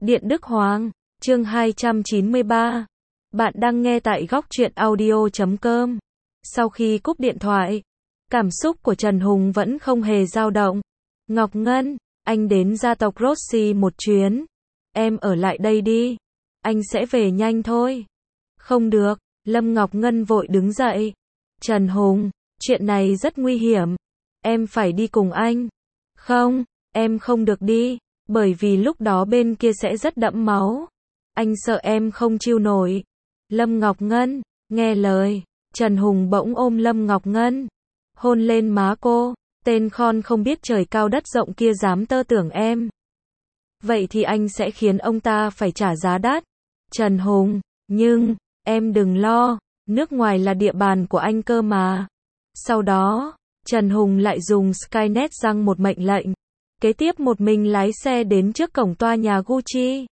Điện Đức Hoàng, chương 293. Bạn đang nghe tại góc truyện audio.com. Sau khi cúp điện thoại, cảm xúc của Trần Hùng vẫn không hề dao động. Ngọc Ngân, anh đến gia tộc Rossi một chuyến. Em ở lại đây đi. Anh sẽ về nhanh thôi. Không được, Lâm Ngọc Ngân vội đứng dậy. Trần Hùng, chuyện này rất nguy hiểm. Em phải đi cùng anh. Không, em không được đi, bởi vì lúc đó bên kia sẽ rất đẫm máu. Anh sợ em không chịu nổi. Lâm Ngọc Ngân, nghe lời. Trần Hùng bỗng ôm Lâm Ngọc Ngân, hôn lên má cô. Tên khon không biết trời cao đất rộng kia dám tơ tưởng em. Vậy thì anh sẽ khiến ông ta phải trả giá đắt. Trần Hùng, nhưng, em đừng lo, nước ngoài là địa bàn của anh cơ mà. Sau đó, Trần Hùng lại dùng Skynet giăng một mệnh lệnh. Kế tiếp một mình lái xe đến trước cổng tòa nhà Gucci.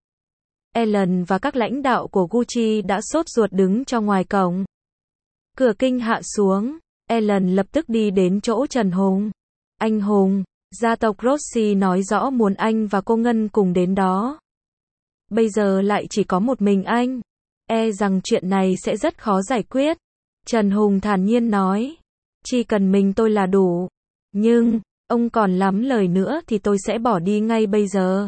Ellen và các lãnh đạo của Gucci đã sốt ruột đứng cho ngoài cổng. Cửa kinh hạ xuống, Ellen lập tức đi đến chỗ Trần Hùng. Anh Hùng, gia tộc Rossi nói rõ muốn anh và cô Ngân cùng đến đó. Bây giờ lại chỉ có một mình anh. E rằng chuyện này sẽ rất khó giải quyết. Trần Hùng thản nhiên nói. Chỉ cần mình tôi là đủ. Nhưng, ông còn lắm lời nữa thì tôi sẽ bỏ đi ngay bây giờ.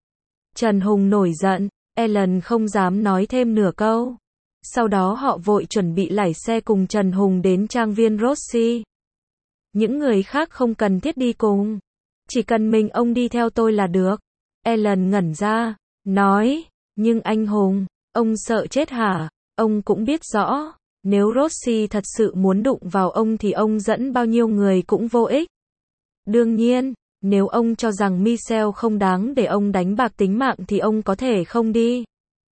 Trần Hùng nổi giận, Ellen không dám nói thêm nửa câu. Sau đó họ vội chuẩn bị lái xe cùng Trần Hùng đến trang viên Rossi. Những người khác không cần thiết đi cùng. Chỉ cần mình ông đi theo tôi là được. Ellen ngẩn ra, nói, nhưng anh Hùng, ông sợ chết hả? Ông cũng biết rõ, nếu Rossi thật sự muốn đụng vào ông thì ông dẫn bao nhiêu người cũng vô ích. Đương nhiên, nếu ông cho rằng Michelle không đáng để ông đánh bạc tính mạng thì ông có thể không đi.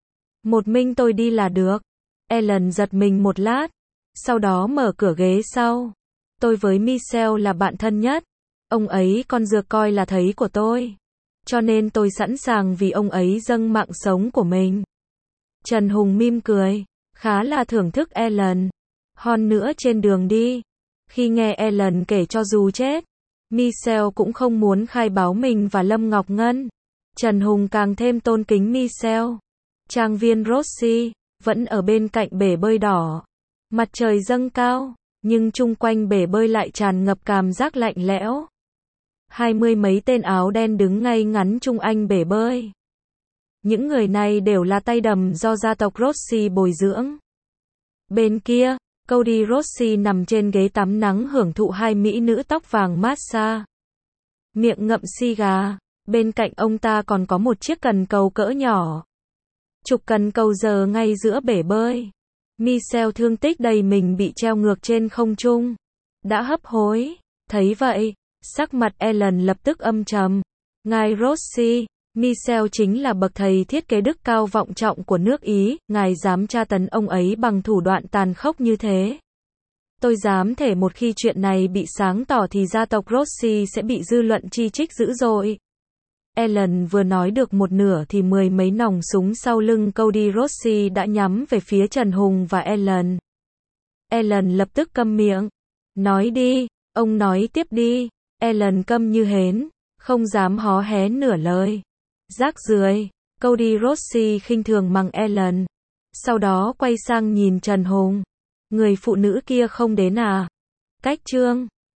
Một mình tôi đi là được. Ellen giật mình một lát, sau đó mở cửa ghế sau. Tôi với Michelle là bạn thân nhất. Ông ấy còn dược coi là thầy của tôi. Cho nên tôi sẵn sàng vì ông ấy dâng mạng sống của mình. Trần Hùng mỉm cười, khá là thưởng thức Ellen. Hơn nữa trên đường đi, khi nghe Ellen kể cho dù chết, Michelle cũng không muốn khai báo mình và Lâm Ngọc Ngân. Trần Hùng càng thêm tôn kính Michelle. Trang viên Rossi vẫn ở bên cạnh bể bơi đỏ. Mặt trời dâng cao, nhưng chung quanh bể bơi lại tràn ngập cảm giác lạnh lẽo. 20 mấy tên áo đen đứng ngay ngắn chung quanh bể bơi. Những người này đều là tay đầm do gia tộc Rossi bồi dưỡng. Bên kia, Cody Rossi nằm trên ghế tắm nắng hưởng thụ hai mỹ nữ tóc vàng massage. Miệng ngậm xì gà, bên cạnh ông ta còn có một chiếc cần cầu cỡ nhỏ. Trục cần cầu giờ ngay giữa bể bơi. Michelle thương tích đầy mình bị treo ngược trên không trung. Đã hấp hối. Thấy vậy, sắc mặt Ellen lập tức âm trầm. Ngài Rossi, Michelle chính là bậc thầy thiết kế đức cao vọng trọng của nước Ý, ngài dám tra tấn ông ấy bằng thủ đoạn tàn khốc như thế. Tôi dám thể một khi chuyện này bị sáng tỏ thì gia tộc Rossi sẽ bị dư luận chỉ trích dữ dội. Ellen vừa nói được một nửa thì mười mấy nòng súng sau lưng Cody Rossi đã nhắm về phía Trần Hùng và Ellen. Ellen lập tức câm miệng. Nói đi, ông nói tiếp đi. Ellen câm như hến, không dám hó hé nửa lời. Rác rưởi, Cody Rossi khinh thường mắng Ellen. Sau đó quay sang nhìn Trần Hùng. Người phụ nữ kia không đến à? Cách trương,